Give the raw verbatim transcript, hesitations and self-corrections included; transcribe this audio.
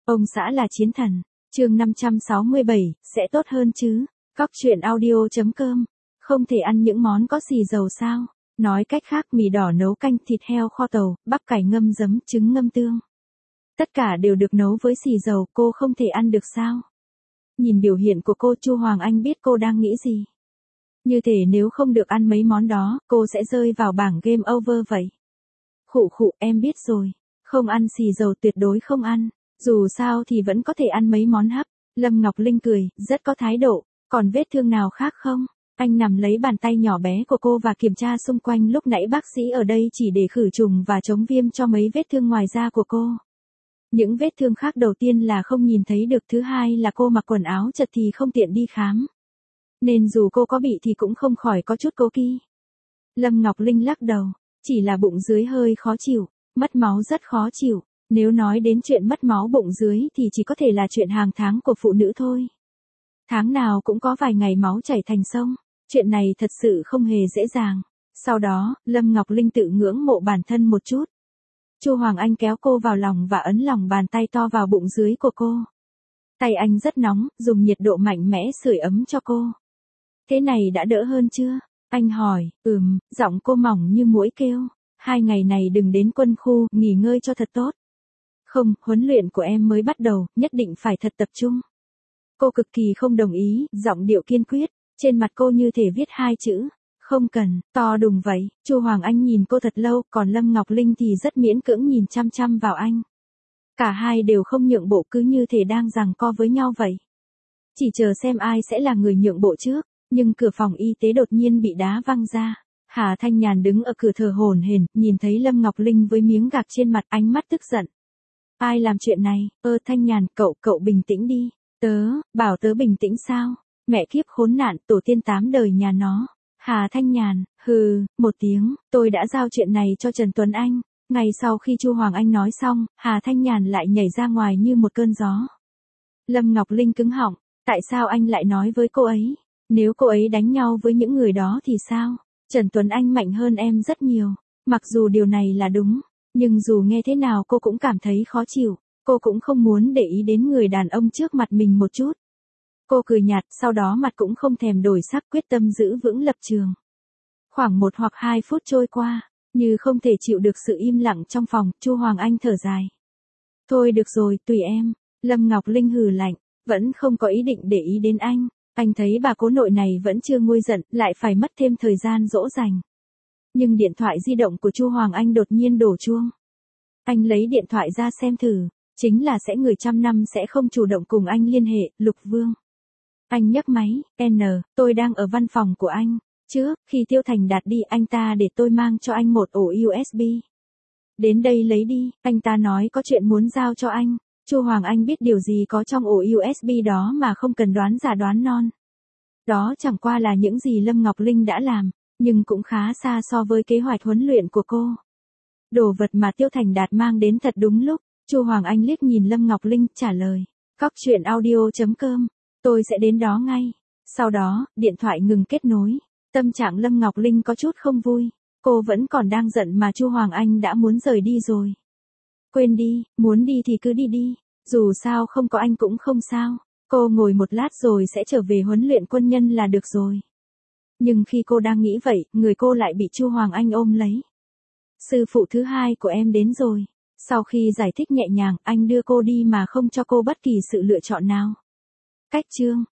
Ông xã là chiến thần. Chương năm trăm sáu mươi bảy, sẽ tốt hơn chứ? Cóc truyện audio chấm com. Không thể ăn những món có xì dầu sao? Nói cách khác, mì đỏ nấu canh, thịt heo kho tàu, bắp cải ngâm giấm, trứng ngâm tương. Tất cả đều được nấu với xì dầu, cô không thể ăn được sao? Nhìn biểu hiện của cô, Chu Hoàng Anh biết cô đang nghĩ gì. Như thể nếu không được ăn mấy món đó, cô sẽ rơi vào bảng game over vậy. Khụ khụ, em biết rồi. Không ăn xì dầu, tuyệt đối không ăn. Dù sao thì vẫn có thể ăn mấy món hấp. Lâm Ngọc Linh cười, rất có thái độ. Còn vết thương nào khác không? Anh nằm lấy bàn tay nhỏ bé của cô và kiểm tra xung quanh, lúc nãy bác sĩ ở đây chỉ để khử trùng và chống viêm cho mấy vết thương ngoài da của cô. Những vết thương khác đầu tiên là không nhìn thấy được, thứ hai là cô mặc quần áo chật thì không tiện đi khám. Nên dù cô có bị thì cũng không khỏi có chút cố kỵ. Lâm Ngọc Linh lắc đầu, chỉ là bụng dưới hơi khó chịu, mất máu rất khó chịu. Nếu nói đến chuyện mất máu bụng dưới thì chỉ có thể là chuyện hàng tháng của phụ nữ thôi. Tháng nào cũng có vài ngày máu chảy thành sông, chuyện này thật sự không hề dễ dàng. Sau đó, Lâm Ngọc Linh tự ngưỡng mộ bản thân một chút. Chu Hoàng Anh kéo cô vào lòng và ấn lòng bàn tay to vào bụng dưới của cô. Tay anh rất nóng, dùng nhiệt độ mạnh mẽ sưởi ấm cho cô. Thế này đã đỡ hơn chưa? Anh hỏi. Ừm, giọng cô mỏng như muỗi kêu. Hai ngày này đừng đến quân khu, nghỉ ngơi cho thật tốt. Không, huấn luyện của em mới bắt đầu, nhất định phải thật tập trung. Cô cực kỳ không đồng ý, giọng điệu kiên quyết, trên mặt cô như thể viết hai chữ, không cần, to đùng vậy. Chu Hoàng Anh nhìn cô thật lâu, còn Lâm Ngọc Linh thì rất miễn cưỡng nhìn chăm chăm vào anh. Cả hai đều không nhượng bộ, cứ như thể đang giằng co với nhau vậy. Chỉ chờ xem ai sẽ là người nhượng bộ trước, nhưng cửa phòng y tế đột nhiên bị đá văng ra. Hà Thanh Nhàn đứng ở cửa thờ hổn hển, nhìn thấy Lâm Ngọc Linh với miếng gạc trên mặt, ánh mắt tức giận. Ai làm chuyện này? Ơ Thanh Nhàn, cậu, cậu bình tĩnh đi. Tớ, bảo tớ bình tĩnh sao? Mẹ kiếp khốn nạn, tổ tiên tám đời nhà nó. Hà Thanh Nhàn, hừ, một tiếng, tôi đã giao chuyện này cho Trần Tuấn Anh. Ngay sau khi Chu Hoàng Anh nói xong, Hà Thanh Nhàn lại nhảy ra ngoài như một cơn gió. Lâm Ngọc Linh cứng họng, tại sao anh lại nói với cô ấy? Nếu cô ấy đánh nhau với những người đó thì sao? Trần Tuấn Anh mạnh hơn em rất nhiều. Mặc dù điều này là đúng, nhưng dù nghe thế nào cô cũng cảm thấy khó chịu. Cô cũng không muốn để ý đến người đàn ông trước mặt mình một chút. Cô cười nhạt, sau đó mặt cũng không thèm đổi sắc, quyết tâm giữ vững lập trường. Khoảng một hoặc hai phút trôi qua, như không thể chịu được sự im lặng trong phòng, Chu Hoàng Anh thở dài. Thôi được rồi, tùy em. Lâm Ngọc Linh hừ lạnh, vẫn không có ý định để ý đến anh. Anh thấy bà cố nội này vẫn chưa nguôi giận, lại phải mất thêm thời gian dỗ dành. Nhưng điện thoại di động của Chu Hoàng Anh đột nhiên đổ chuông. Anh lấy điện thoại ra xem thử, chính là sẽ người trăm năm sẽ không chủ động cùng anh liên hệ, Lục Vương. Anh nhấc máy, N, tôi đang ở văn phòng của anh. Trước, khi Tiêu Thành Đạt đi, anh ta để tôi mang cho anh một ổ u ét bê. Đến đây lấy đi, anh ta nói có chuyện muốn giao cho anh. Chu Hoàng Anh biết điều gì có trong ổ u ét bê đó mà không cần đoán già đoán non. Đó chẳng qua là những gì Lâm Ngọc Linh đã làm, nhưng cũng khá xa so với kế hoạch huấn luyện của cô. Đồ vật mà Tiêu Thành Đạt mang đến thật đúng lúc. Chu Hoàng Anh liếc nhìn Lâm Ngọc Linh, trả lời. Cóc truyện audio chấm com. Tôi sẽ đến đó ngay. Sau đó, điện thoại ngừng kết nối. Tâm trạng Lâm Ngọc Linh có chút không vui. Cô vẫn còn đang giận mà Chu Hoàng Anh đã muốn rời đi rồi. Quên đi, muốn đi thì cứ đi đi. Dù sao không có anh cũng không sao. Cô ngồi một lát rồi sẽ trở về huấn luyện quân nhân là được rồi. Nhưng khi cô đang nghĩ vậy, người cô lại bị Chu Hoàng Anh ôm lấy. Sư phụ thứ hai của em đến rồi. Sau khi giải thích nhẹ nhàng, anh đưa cô đi mà không cho cô bất kỳ sự lựa chọn nào. Cách chương